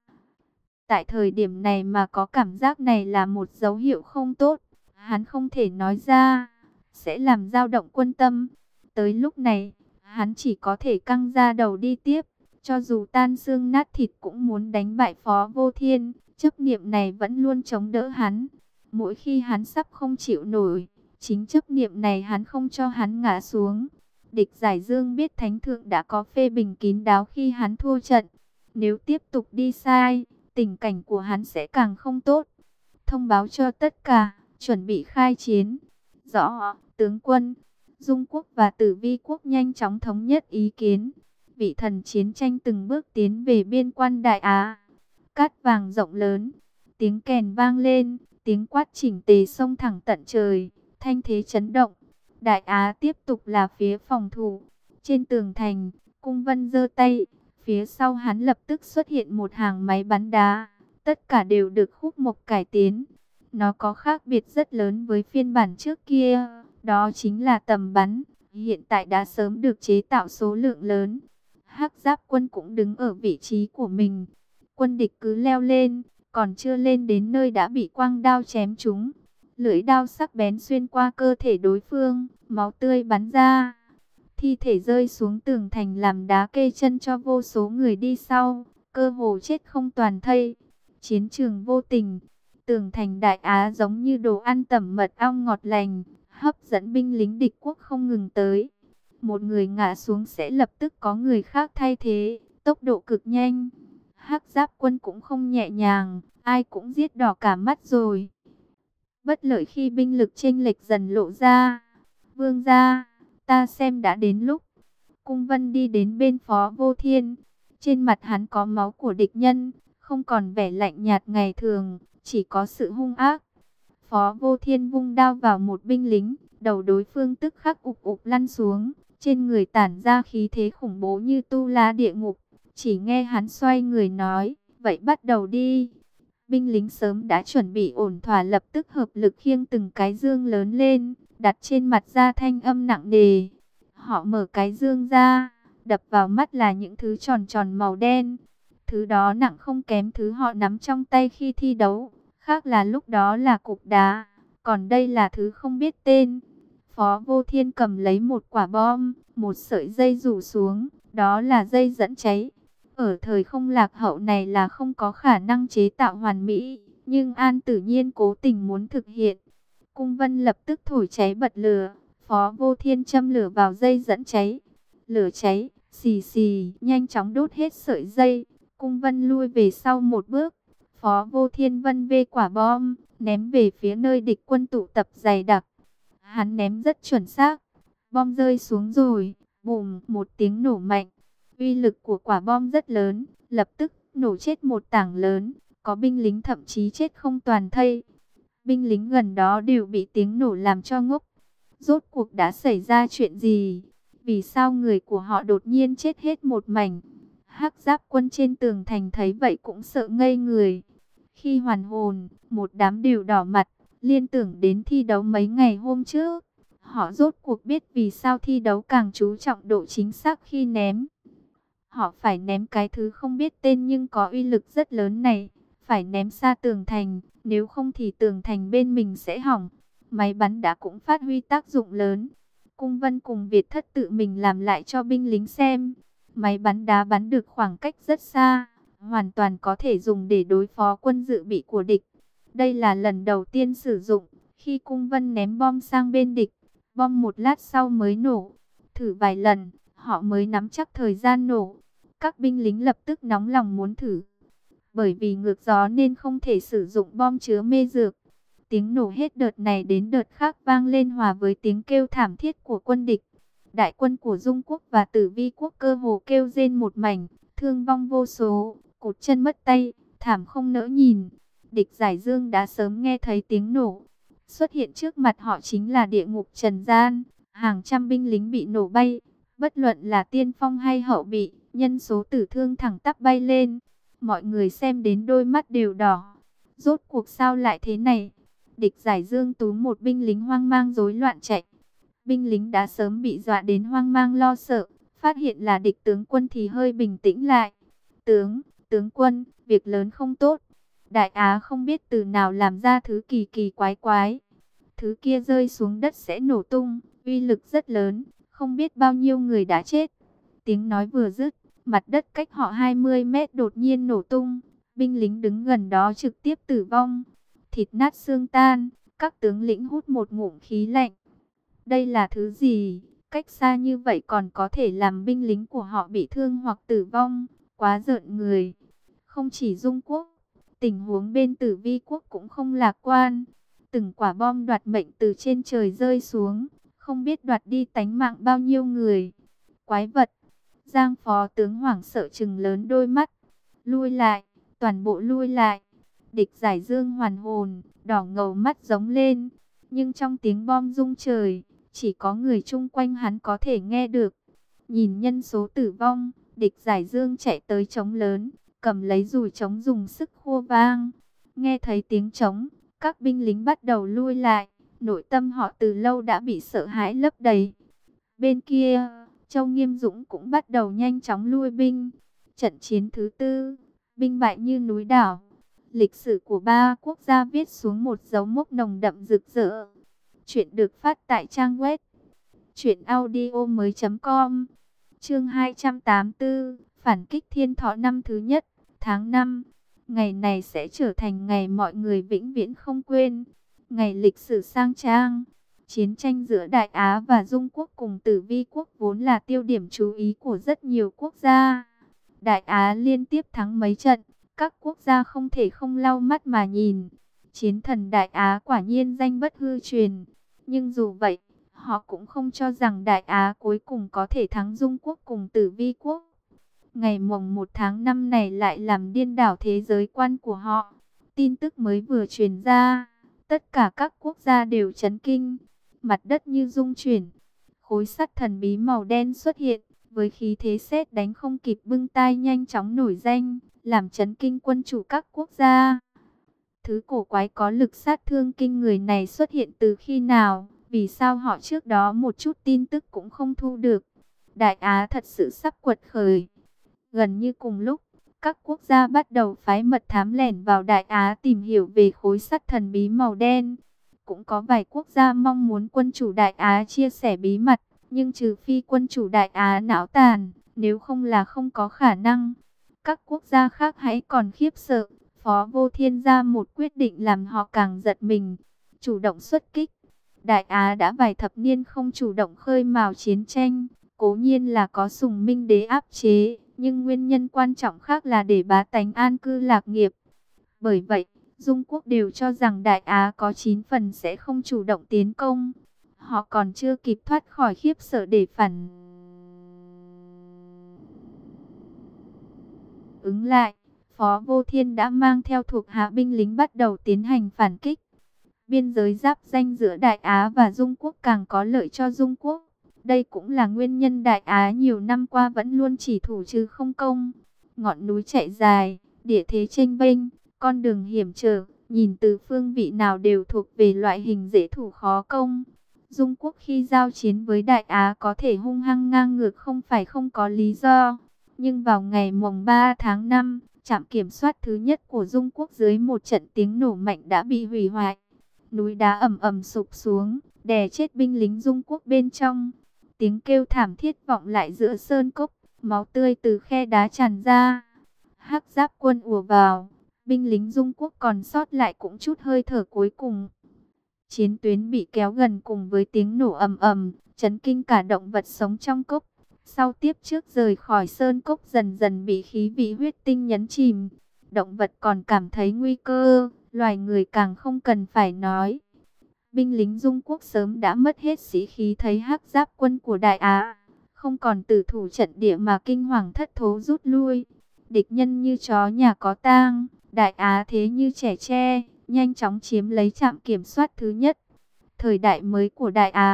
Speaker 1: Tại thời điểm này mà có cảm giác này là một dấu hiệu không tốt, hắn không thể nói ra, sẽ làm dao động quân tâm. Tới lúc này, hắn chỉ có thể căng ra đầu đi tiếp, cho dù tan xương nát thịt cũng muốn đánh bại Phó Vô Thiên, chấp niệm này vẫn luôn chống đỡ hắn. Mỗi khi hắn sắp không chịu nổi, chính chấp niệm này hắn không cho hắn ngã xuống. Địch Giải Dương biết Thánh Thượng đã có phê bình kín đáo khi hắn thua trận. Nếu tiếp tục đi sai, tình cảnh của hắn sẽ càng không tốt. Thông báo cho tất cả, chuẩn bị khai chiến. Rõ, tướng quân. Dung quốc và Tử Vi quốc nhanh chóng thống nhất ý kiến. Vị thần chiến tranh từng bước tiến về biên quan Đại Á. Cát vàng rộng lớn, tiếng kèn vang lên, tiếng quát chỉnh tề xông thẳng tận trời, thanh thế chấn động. Đại Á tiếp tục là phía phòng thủ. Trên tường thành, Cung Vân giơ tay, phía sau hắn lập tức xuất hiện một hàng máy bắn đá. Tất cả đều được Khúc Mộc cải tiến. Nó có khác biệt rất lớn với phiên bản trước kia, đó chính là tầm bắn, hiện tại đã sớm được chế tạo số lượng lớn. Hắc Giáp quân cũng đứng ở vị trí của mình. Quân địch cứ leo lên, còn chưa lên đến nơi đã bị quang đao chém trúng. Lưỡi đao sắc bén xuyên qua cơ thể đối phương, máu tươi bắn ra. Thi thể rơi xuống tường thành làm đá kê chân cho vô số người đi sau, cơ hồ chết không toàn thây. Chiến trường vô tình, tường thành Đại Á giống như đồ ăn tẩm mật ong ngọt lành, hấp dẫn binh lính địch quốc không ngừng tới. Một người ngã xuống sẽ lập tức có người khác thay thế, tốc độ cực nhanh. Hắc Giáp quân cũng không nhẹ nhàng, ai cũng giết đỏ cả mắt rồi. Bất lợi khi binh lực chênh lệch dần lộ ra. Vương gia, ta xem đã đến lúc. Cung Vân đi đến bên Phó Vô Thiên. Trên mặt hắn có máu của địch nhân, không còn vẻ lạnh nhạt ngày thường, chỉ có sự hung ác. Phó Vô Thiên vung đao vào một binh lính, đầu đối phương tức khắc ụp ụp lăn xuống. Trên người tản ra khí thế khủng bố như tu la địa ngục. Chỉ nghe hắn xoay người nói, vậy bắt đầu đi. Binh lính sớm đã chuẩn bị ổn thỏa lập tức hợp lực khiêng từng cái dương lớn lên, đặt trên mặt ra thanh âm nặng nề. Họ mở cái dương ra, đập vào mắt là những thứ tròn tròn màu đen. Thứ đó nặng không kém thứ họ nắm trong tay khi thi đấu, khác là lúc đó là cục đá, còn đây là thứ không biết tên. Phó Vô Thiên cầm lấy một quả bom, một sợi dây rủ xuống, đó là dây dẫn cháy. Ở thời không lạc hậu này là không có khả năng chế tạo hoàn mỹ, nhưng An Tử Nhiên cố tình muốn thực hiện. Cung Vân lập tức thổi cháy bật lửa, Phó Vô Thiên châm lửa vào dây dẫn cháy. Lửa cháy, xì xì, nhanh chóng đốt hết sợi dây. Cung Vân lui về sau một bước. Phó Vô Thiên vân vê quả bom, ném về phía nơi địch quân tụ tập dày đặc. Hắn ném rất chuẩn xác. Bom rơi xuống rồi, bùm, một tiếng nổ mạnh. Uy lực của quả bom rất lớn, lập tức nổ chết một tảng lớn, có binh lính thậm chí chết không toàn thây. Binh lính gần đó đều bị tiếng nổ làm cho ngốc. Rốt cuộc đã xảy ra chuyện gì? Vì sao người của họ đột nhiên chết hết một mảnh? Hắc Giáp quân trên tường thành thấy vậy cũng sợ ngây người. Khi hoàn hồn, một đám đều đỏ mặt, liên tưởng đến thi đấu mấy ngày hôm trước. Họ rốt cuộc biết vì sao thi đấu càng chú trọng độ chính xác khi ném. Họ phải ném cái thứ không biết tên nhưng có uy lực rất lớn này. Phải ném xa tường thành, nếu không thì tường thành bên mình sẽ hỏng. Máy bắn đá cũng phát huy tác dụng lớn. Cung Vân cùng Việt Thất tự mình làm lại cho binh lính xem. Máy bắn đá bắn được khoảng cách rất xa, hoàn toàn có thể dùng để đối phó quân dự bị của địch. Đây là lần đầu tiên sử dụng, khi Cung Vân ném bom sang bên địch, bom một lát sau mới nổ. Thử vài lần, họ mới nắm chắc thời gian nổ. Các binh lính lập tức nóng lòng muốn thử. Bởi vì ngược gió nên không thể sử dụng bom chứa mê dược. Tiếng nổ hết đợt này đến đợt khác vang lên hòa với tiếng kêu thảm thiết của quân địch. Đại quân của Dung quốc và Tử Vi quốc cơ hồ kêu rên một mảnh, thương vong vô số, cụt chân mất tay, thảm không nỡ nhìn. Địch Giải Dương đã sớm nghe thấy tiếng nổ. Xuất hiện trước mặt họ chính là địa ngục trần gian, Hàng trăm binh lính bị nổ bay, bất luận là tiên phong hay hậu bị, nhân số tử thương thẳng tắp bay lên. Mọi người xem đến đôi mắt đều đỏ. Rốt cuộc sao lại thế này? Địch Giải Dương Tú, một binh lính hoang mang rối loạn chạy. Binh lính đã sớm bị dọa đến hoang mang lo sợ, phát hiện là địch tướng quân thì hơi bình tĩnh lại. Tướng quân, việc lớn không tốt. Đại Á không biết từ nào làm ra thứ kỳ kỳ quái quái. Thứ kia rơi xuống đất sẽ nổ tung, uy lực rất lớn, không biết bao nhiêu người đã chết. Tiếng nói vừa dứt, mặt đất cách họ 20 mét đột nhiên nổ tung. Binh lính đứng gần đó trực tiếp tử vong. Thịt nát xương tan, các tướng lĩnh hút một ngụm khí lạnh. Đây là thứ gì? Cách xa như vậy còn có thể làm binh lính của họ bị thương hoặc tử vong. Quá rợn người. Không chỉ Dung Quốc, tình huống bên Tử Vi quốc cũng không lạc quan. Từng quả bom đoạt mệnh từ trên trời rơi xuống, không biết đoạt đi tánh mạng bao nhiêu người. Quái vật! Giang phó tướng hoảng sợ trừng lớn đôi mắt. Lui lại, toàn bộ lui lại. Địch Giải Dương hoàn hồn, đỏ ngầu mắt giống lên. Nhưng trong tiếng bom rung trời, chỉ có người chung quanh hắn có thể nghe được. Nhìn nhân số tử vong, địch Giải Dương chạy tới trống lớn, cầm lấy dùi trống dùng sức khua vang. Nghe thấy tiếng trống, các binh lính bắt đầu lui lại. Nội tâm họ từ lâu đã bị sợ hãi lấp đầy. Bên kia, Châu Nghiêm Dũng cũng bắt đầu nhanh chóng lui binh. Trận chiến thứ tư, binh bại như núi đảo. Lịch sử của ba quốc gia viết xuống một dấu mốc nồng đậm rực rỡ. Chuyện được phát tại trang web truyệnaudiomoi.com. Chương 284, phản kích Thiên Thọ năm thứ nhất, tháng 5. Ngày này sẽ trở thành ngày mọi người vĩnh viễn không quên. Ngày lịch sử sang trang. Chiến tranh giữa Đại Á và Dung Quốc cùng Tử Vi quốc vốn là tiêu điểm chú ý của rất nhiều quốc gia. Đại Á liên tiếp thắng mấy trận, các quốc gia không thể không lau mắt mà nhìn. Chiến thần Đại Á quả nhiên danh bất hư truyền. Nhưng dù vậy, họ cũng không cho rằng Đại Á cuối cùng có thể thắng Dung Quốc cùng Tử Vi quốc. Ngày mồng 1 tháng 5 này lại làm điên đảo thế giới quan của họ. Tin tức mới vừa truyền ra, tất cả các quốc gia đều chấn kinh. Mặt đất như rung chuyển, khối sắt thần bí màu đen xuất hiện, với khí thế sét đánh không kịp bưng tai nhanh chóng nổi danh, làm chấn kinh quân chủ các quốc gia. Thứ cổ quái có lực sát thương kinh người này xuất hiện từ khi nào? Vì sao họ trước đó một chút tin tức cũng không thu được? Đại Á thật sự sắp quật khởi. Gần như cùng lúc, các quốc gia bắt đầu phái mật thám lẻn vào Đại Á tìm hiểu về khối sắt thần bí màu đen. Cũng có vài quốc gia mong muốn quân chủ Đại Á chia sẻ bí mật, nhưng trừ phi quân chủ Đại Á não tàn, nếu không là không có khả năng. Các quốc gia khác hãy còn khiếp sợ, Phó Vô Thiên ra một quyết định làm họ càng giật mình, chủ động xuất kích. Đại Á đã vài thập niên không chủ động khơi mào chiến tranh, cố nhiên là có Sùng Minh Đế áp chế, nhưng nguyên nhân quan trọng khác là để bá tánh an cư lạc nghiệp. Bởi vậy, Dung Quốc đều cho rằng Đại Á có 9 phần sẽ không chủ động tiến công. Họ còn chưa kịp thoát khỏi khiếp sợ để phản ứng lại, Phó Vô Thiên đã mang theo thuộc hạ binh lính bắt đầu tiến hành phản kích. Biên giới giáp ranh giữa Đại Á và Dung Quốc càng có lợi cho Dung Quốc. Đây cũng là nguyên nhân Đại Á nhiều năm qua vẫn luôn chỉ thủ chứ không công. Ngọn núi chạy dài, địa thế chênh vênh, con đường hiểm trở, nhìn từ phương vị nào đều thuộc về loại hình dễ thủ khó công. Dung Quốc khi giao chiến với Đại Á có thể hung hăng ngang ngược không phải không có lý do. Nhưng vào ngày mùng 3 tháng 5, trạm kiểm soát thứ nhất của Dung Quốc dưới một trận tiếng nổ mạnh đã bị hủy hoại. Núi đá ầm ầm sụp xuống, đè chết binh lính Dung Quốc bên trong. Tiếng kêu thảm thiết vọng lại giữa sơn cốc, máu tươi từ khe đá tràn ra. Hắc Giáp quân ùa vào, binh lính Dung Quốc còn sót lại cũng chút hơi thở cuối cùng. Chiến tuyến bị kéo gần cùng với tiếng nổ ầm ầm, chấn kinh cả động vật sống trong cốc. Sau tiếp trước rời khỏi sơn cốc dần dần bị khí vị huyết tinh nhấn chìm. Động vật còn cảm thấy nguy cơ, loài người càng không cần phải nói. Binh lính Dung Quốc sớm đã mất hết sĩ khí thấy Hắc Giáp quân của Đại Á không còn tử thủ trận địa mà kinh hoàng thất thố rút lui. Địch nhân như chó nhà có tang, Đại Á thế như trẻ tre, nhanh chóng chiếm lấy trạm kiểm soát thứ nhất. Thời đại mới của Đại Á,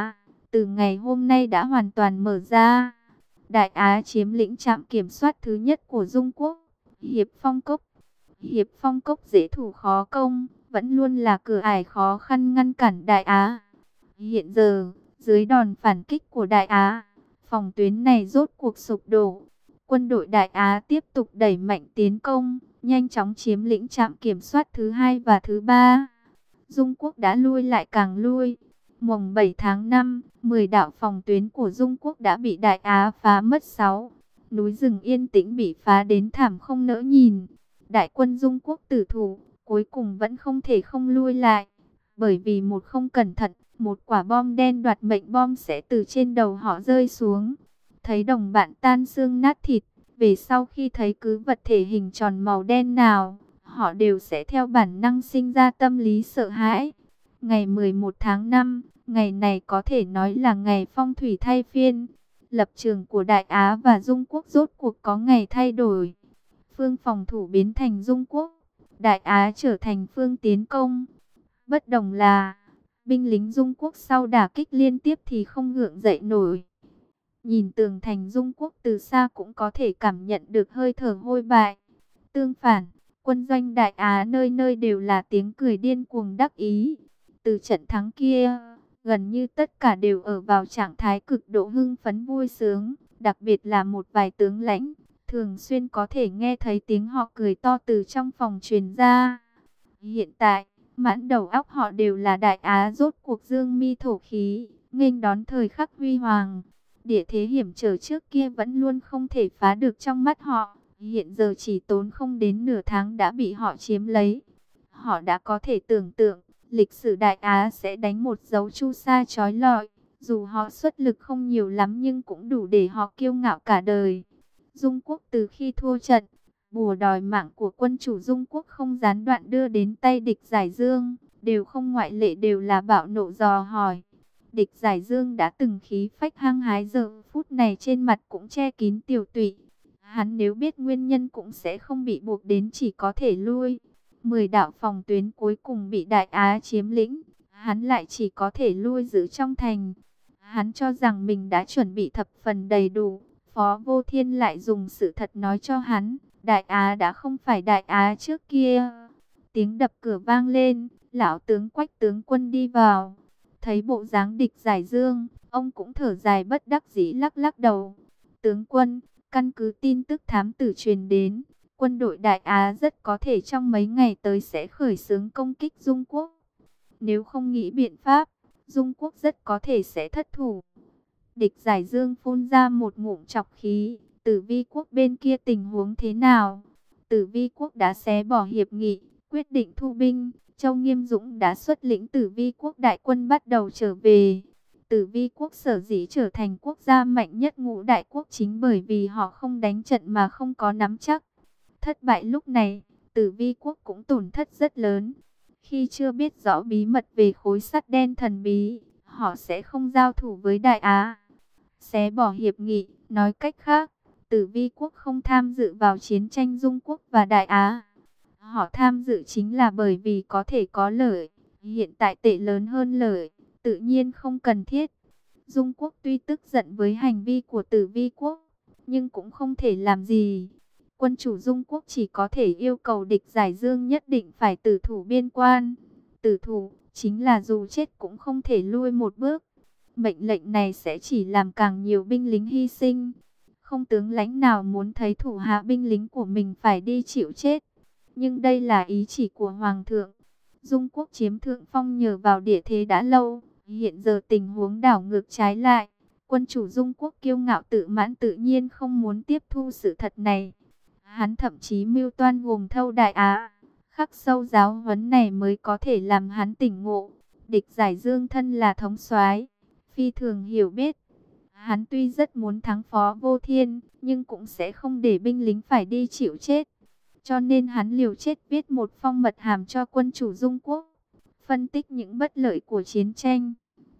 Speaker 1: từ ngày hôm nay đã hoàn toàn mở ra. Đại Á chiếm lĩnh trạm kiểm soát thứ nhất của Dung Quốc, Hiệp Phong Cốc. Hiệp Phong Cốc dễ thủ khó công, vẫn luôn là cửa ải khó khăn ngăn cản Đại Á. Hiện giờ, dưới đòn phản kích của Đại Á, phòng tuyến này rốt cuộc sụp đổ. Quân đội Đại Á tiếp tục đẩy mạnh tiến công, nhanh chóng chiếm lĩnh trạm kiểm soát thứ hai và thứ ba. Dung Quốc đã lui lại càng lui. Mùng 7 tháng 5, 10 đạo phòng tuyến của Dung Quốc đã bị Đại Á phá mất 6. Núi rừng yên tĩnh bị phá đến thảm không nỡ nhìn. Đại quân Dung Quốc tử thủ, cuối cùng vẫn không thể không lui lại. Bởi vì một không cẩn thận, một quả bom đen đoạt mệnh bom sẽ từ trên đầu họ rơi xuống. Thấy đồng bạn tan xương nát thịt, về sau khi thấy cứ vật thể hình tròn màu đen nào, họ đều sẽ theo bản năng sinh ra tâm lý sợ hãi. Ngày 11 tháng 5, ngày này có thể nói là ngày phong thủy thay phiên. Lập trường của Đại Á và Dung Quốc rốt cuộc có ngày thay đổi. Phương phòng thủ biến thành Dung Quốc, Đại Á trở thành phương tiến công. Bất đồng là, binh lính Dung Quốc sau đả kích liên tiếp thì không gượng dậy nổi. Nhìn tường thành Dung Quốc từ xa cũng có thể cảm nhận được hơi thở hôi bại. Tương phản, quân doanh Đại Á nơi nơi đều là tiếng cười điên cuồng đắc ý. Từ trận thắng kia, gần như tất cả đều ở vào trạng thái cực độ hưng phấn vui sướng. Đặc biệt là một vài tướng lãnh, thường xuyên có thể nghe thấy tiếng họ cười to từ trong phòng truyền ra. Hiện tại, mãn đầu óc họ đều là Đại Á rốt cuộc dương mi thổ khí, nghênh đón thời khắc huy hoàng. Địa thế hiểm trở trước kia vẫn luôn không thể phá được trong mắt họ, hiện giờ chỉ tốn không đến nửa tháng đã bị họ chiếm lấy. Họ đã có thể tưởng tượng, lịch sử Đại Á sẽ đánh một dấu chu sa chói lọi, dù họ xuất lực không nhiều lắm nhưng cũng đủ để họ kiêu ngạo cả đời. Dung Quốc từ khi thua trận, bùa đòi mạng của quân chủ Dung Quốc không gián đoạn đưa đến tay địch Giải Dương, đều không ngoại lệ đều là bạo nộ dò hỏi. Địch Giải Dương đã từng khí phách hăng hái, giờ phút này trên mặt cũng che kín tiều tụy. Hắn nếu biết nguyên nhân cũng sẽ không bị buộc đến chỉ có thể lui. 10 đạo phòng tuyến cuối cùng bị Đại Á chiếm lĩnh, hắn lại chỉ có thể lui giữ trong thành. Hắn cho rằng mình đã chuẩn bị thập phần đầy đủ, Phó Vô Thiên lại dùng sự thật nói cho hắn, Đại Á đã không phải Đại Á trước kia. Tiếng đập cửa vang lên, lão tướng Quách tướng quân đi vào. Thấy bộ dáng địch Giải Dương, ông cũng thở dài bất đắc dĩ lắc lắc đầu. Tướng quân, căn cứ tin tức thám tử truyền đến, quân đội Đại Á rất có thể trong mấy ngày tới sẽ khởi xướng công kích Dung Quốc. Nếu không nghĩ biện pháp, Dung Quốc rất có thể sẽ thất thủ. Địch Giải Dương phun ra một ngụm trọc khí. Tử Vi quốc bên kia tình huống thế nào? Tử Vi quốc đã xé bỏ hiệp nghị, quyết định thu binh. Châu Nghiêm Dũng đã xuất lĩnh Tử Vi quốc đại quân bắt đầu trở về. Tử Vi quốc sở dĩ trở thành quốc gia mạnh nhất ngũ đại quốc chính bởi vì họ không đánh trận mà không có nắm chắc. Thất bại lúc này, Tử Vi quốc cũng tổn thất rất lớn. Khi chưa biết rõ bí mật về khối sắt đen thần bí, họ sẽ không giao thủ với Đại Á. Xé bỏ hiệp nghị, nói cách khác, Tử Vi quốc không tham dự vào chiến tranh Dung Quốc và Đại Á. Họ tham dự chính là bởi vì có thể có lợi, hiện tại tệ lớn hơn lợi, tự nhiên không cần thiết. Dung Quốc tuy tức giận với hành vi của Tử Vi quốc, nhưng cũng không thể làm gì. Quân chủ Dung Quốc chỉ có thể yêu cầu địch Giải Dương nhất định phải tử thủ biên quan. Tử thủ chính là dù chết cũng không thể lui một bước. Mệnh lệnh này sẽ chỉ làm càng nhiều binh lính hy sinh. Không tướng lãnh nào muốn thấy thủ hạ binh lính của mình phải đi chịu chết. Nhưng đây là ý chỉ của Hoàng thượng. Dung Quốc chiếm thượng phong nhờ vào địa thế đã lâu. Hiện giờ tình huống đảo ngược trái lại. Quân chủ Dung Quốc kiêu ngạo tự mãn tự nhiên không muốn tiếp thu sự thật này. Hắn thậm chí mưu toan gồm thâu Đại Á. Khắc sâu giáo huấn này mới có thể làm hắn tỉnh ngộ. Địch Giải Dương thân là thống soái, phi thường hiểu biết. Hắn tuy rất muốn thắng Phó Vô Thiên, nhưng cũng sẽ không để binh lính phải đi chịu chết. Cho nên hắn liều chết viết một phong mật hàm cho quân chủ Dung Quốc, phân tích những bất lợi của chiến tranh.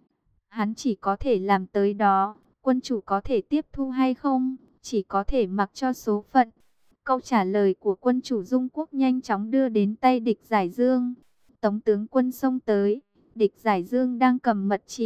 Speaker 1: Hắn chỉ có thể làm tới đó, quân chủ có thể tiếp thu hay không, chỉ có thể mặc cho số phận. Câu trả lời của quân chủ Dung Quốc nhanh chóng đưa đến tay địch Giải Dương. Tống tướng quân xông tới, địch Giải Dương đang cầm mật chỉ,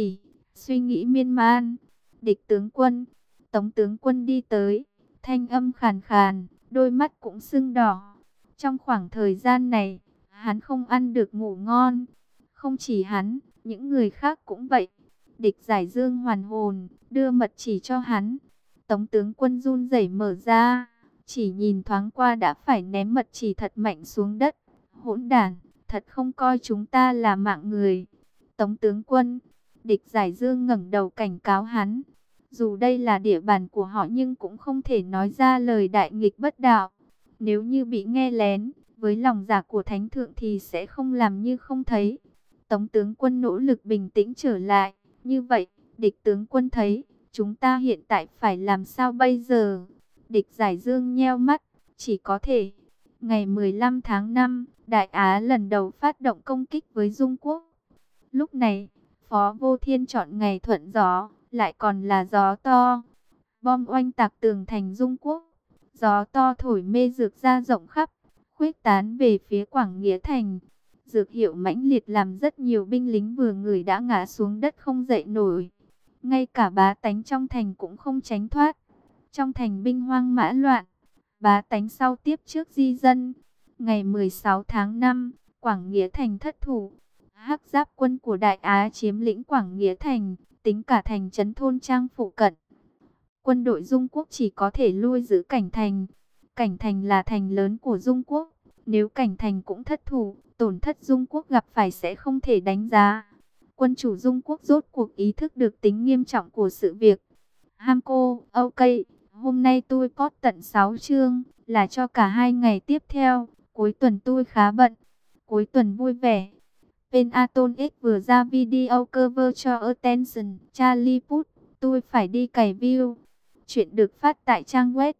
Speaker 1: suy nghĩ miên man. Địch tướng quân, Tống tướng quân đi tới, thanh âm khàn khàn, đôi mắt cũng sưng đỏ. Trong khoảng thời gian này, hắn không ăn được ngủ ngon. Không chỉ hắn, những người khác cũng vậy. Địch Giải Dương hoàn hồn, đưa mật chỉ cho hắn. Tống tướng quân run rẩy mở ra, chỉ nhìn thoáng qua đã phải ném mật chỉ thật mạnh xuống đất. Hỗn đản, thật không coi chúng ta là mạng người. Tống tướng quân, Địch Giải Dương ngẩng đầu cảnh cáo hắn. Dù đây là địa bàn của họ nhưng cũng không thể nói ra lời đại nghịch bất đạo. Nếu như bị nghe lén, với lòng dạ của thánh thượng thì sẽ không làm như không thấy. Tống tướng quân nỗ lực bình tĩnh trở lại. Như vậy, địch tướng quân thấy, chúng ta hiện tại phải làm sao bây giờ? Địch Giải Dương nheo mắt, chỉ có thể. Ngày 15 tháng 5, Đại Á lần đầu phát động công kích với Dung Quốc. Lúc này, Phó Vô Thiên chọn ngày thuận gió, lại còn là gió to. Bom oanh tạc tường thành Dung Quốc. Gió to thổi mê dược ra rộng khắp, khuếch tán về phía Quảng Nghĩa Thành. Dược hiệu mãnh liệt làm rất nhiều binh lính vừa ngửi đã ngã xuống đất không dậy nổi. Ngay cả bá tánh trong thành cũng không tránh thoát. Trong thành binh hoang mã loạn, bá tánh sau tiếp trước di dân. Ngày 16 tháng 5, Quảng Nghĩa Thành thất thủ. Hắc Giáp quân của Đại Á chiếm lĩnh Quảng Nghĩa Thành, tính cả thành trấn thôn trang phụ cận. Quân đội Dung Quốc chỉ có thể lui giữ Cảnh Thành. Cảnh Thành là thành lớn của Dung Quốc. Nếu Cảnh Thành cũng thất thủ, tổn thất Dung Quốc gặp phải sẽ không thể đánh giá. Quân chủ Dung Quốc rốt cuộc ý thức được tính nghiêm trọng của sự việc. Hamco, ok, hôm nay tôi có tận 6 chương, là cho cả 2 ngày tiếp theo. Cuối tuần tôi khá bận. Cuối tuần vui vẻ. Penaton X vừa ra video cover cho Attention, Charlie Puth, tôi phải đi cày view. Chuyện được phát tại trang web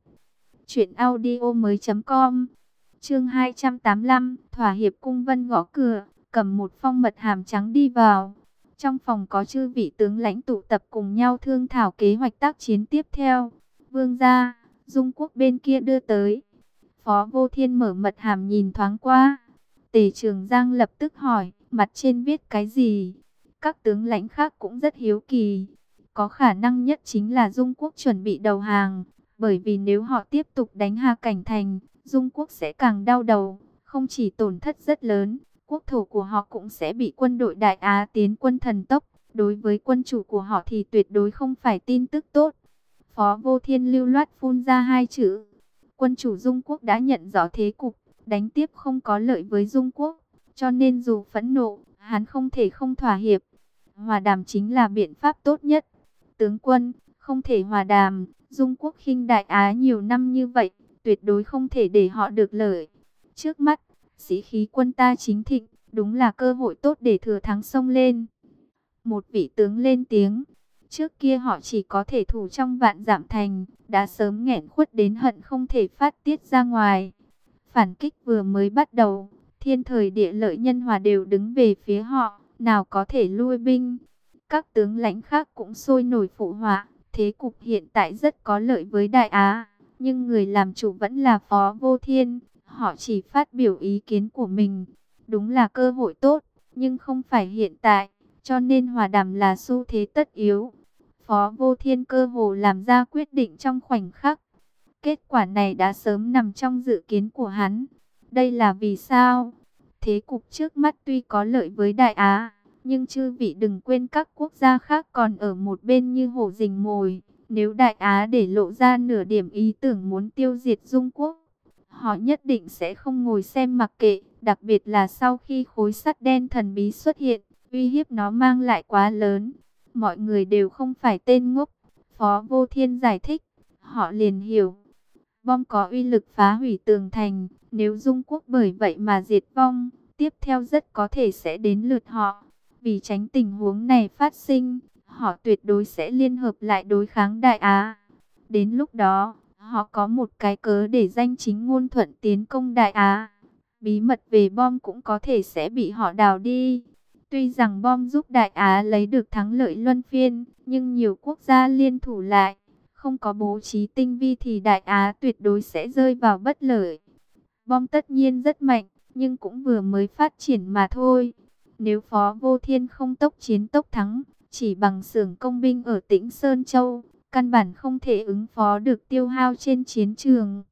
Speaker 1: truyệnaudiomoi.com. Chương 285, thỏa hiệp. Cung Vân gõ cửa, cầm một phong mật hàm trắng đi vào. Trong phòng có chư vị tướng lãnh tụ tập cùng nhau thương thảo kế hoạch tác chiến tiếp theo. Vương gia, Dung Quốc bên kia đưa tới. Phó Vô Thiên mở mật hàm nhìn thoáng qua. Tề Trường Giang lập tức hỏi, mặt trên viết cái gì? Các tướng lãnh khác cũng rất hiếu kỳ. Có khả năng nhất chính là Dung Quốc chuẩn bị đầu hàng. Bởi vì nếu họ tiếp tục đánh Hà Cảnh Thành, Dung Quốc sẽ càng đau đầu. Không chỉ tổn thất rất lớn, quốc thổ của họ cũng sẽ bị quân đội Đại Á tiến quân thần tốc. Đối với quân chủ của họ thì tuyệt đối không phải tin tức tốt. Phó Vô Thiên lưu loát phun ra 2 chữ. Quân chủ Dung Quốc đã nhận rõ thế cục, đánh tiếp không có lợi với Dung Quốc. Cho nên dù phẫn nộ, hắn không thể không thỏa hiệp. Hòa đàm chính là biện pháp tốt nhất. Tướng quân, không thể hòa đàm. Dung Quốc khinh Đại Á nhiều năm như vậy, tuyệt đối không thể để họ được lợi. Trước mắt, sĩ khí quân ta chính thịnh, đúng là cơ hội tốt để thừa thắng xông lên. Một vị tướng lên tiếng. Trước kia họ chỉ có thể thủ trong vạn dặm thành, đã sớm nghẹn khuất đến hận không thể phát tiết ra ngoài. Phản kích vừa mới bắt đầu, thiên thời địa lợi nhân hòa đều đứng về phía họ, nào có thể lui binh. Các tướng lãnh khác cũng sôi nổi phụ họa, thế cục hiện tại rất có lợi với Đại Á, nhưng người làm chủ vẫn là Phó Vô Thiên, họ chỉ phát biểu ý kiến của mình. Đúng là cơ hội tốt, nhưng không phải hiện tại, cho nên hòa đàm là xu thế tất yếu. Phó Vô Thiên cơ hồ làm ra quyết định trong khoảnh khắc. Kết quả này đã sớm nằm trong dự kiến của hắn. Đây là vì sao? Thế cục trước mắt tuy có lợi với Đại Á, nhưng chư vị đừng quên các quốc gia khác còn ở một bên như hổ rình mồi. Nếu Đại Á để lộ ra nửa điểm ý tưởng muốn tiêu diệt Dung Quốc, họ nhất định sẽ không ngồi xem mặc kệ. Đặc biệt là sau khi khối sắt đen thần bí xuất hiện, uy hiếp nó mang lại quá lớn. Mọi người đều không phải tên ngốc. Phó Vô Thiên giải thích, họ liền hiểu. Bom có uy lực phá hủy tường thành, nếu Dung Quốc bởi vậy mà diệt vong, tiếp theo rất có thể sẽ đến lượt họ. Vì tránh tình huống này phát sinh, họ tuyệt đối sẽ liên hợp lại đối kháng Đại Á. Đến lúc đó, họ có một cái cớ để danh chính ngôn thuận tiến công Đại Á. Bí mật về bom cũng có thể sẽ bị họ đào đi. Tuy rằng bom giúp Đại Á lấy được thắng lợi luân phiên, nhưng nhiều quốc gia liên thủ lại, không có bố trí tinh vi thì Đại Á tuyệt đối sẽ rơi vào bất lợi. Bom tất nhiên rất mạnh, nhưng cũng vừa mới phát triển mà thôi. Nếu Phó Vô Thiên không tốc chiến tốc thắng, Chỉ bằng xưởng công binh ở Tĩnh Sơn Châu, căn bản không thể ứng phó được tiêu hao trên chiến trường.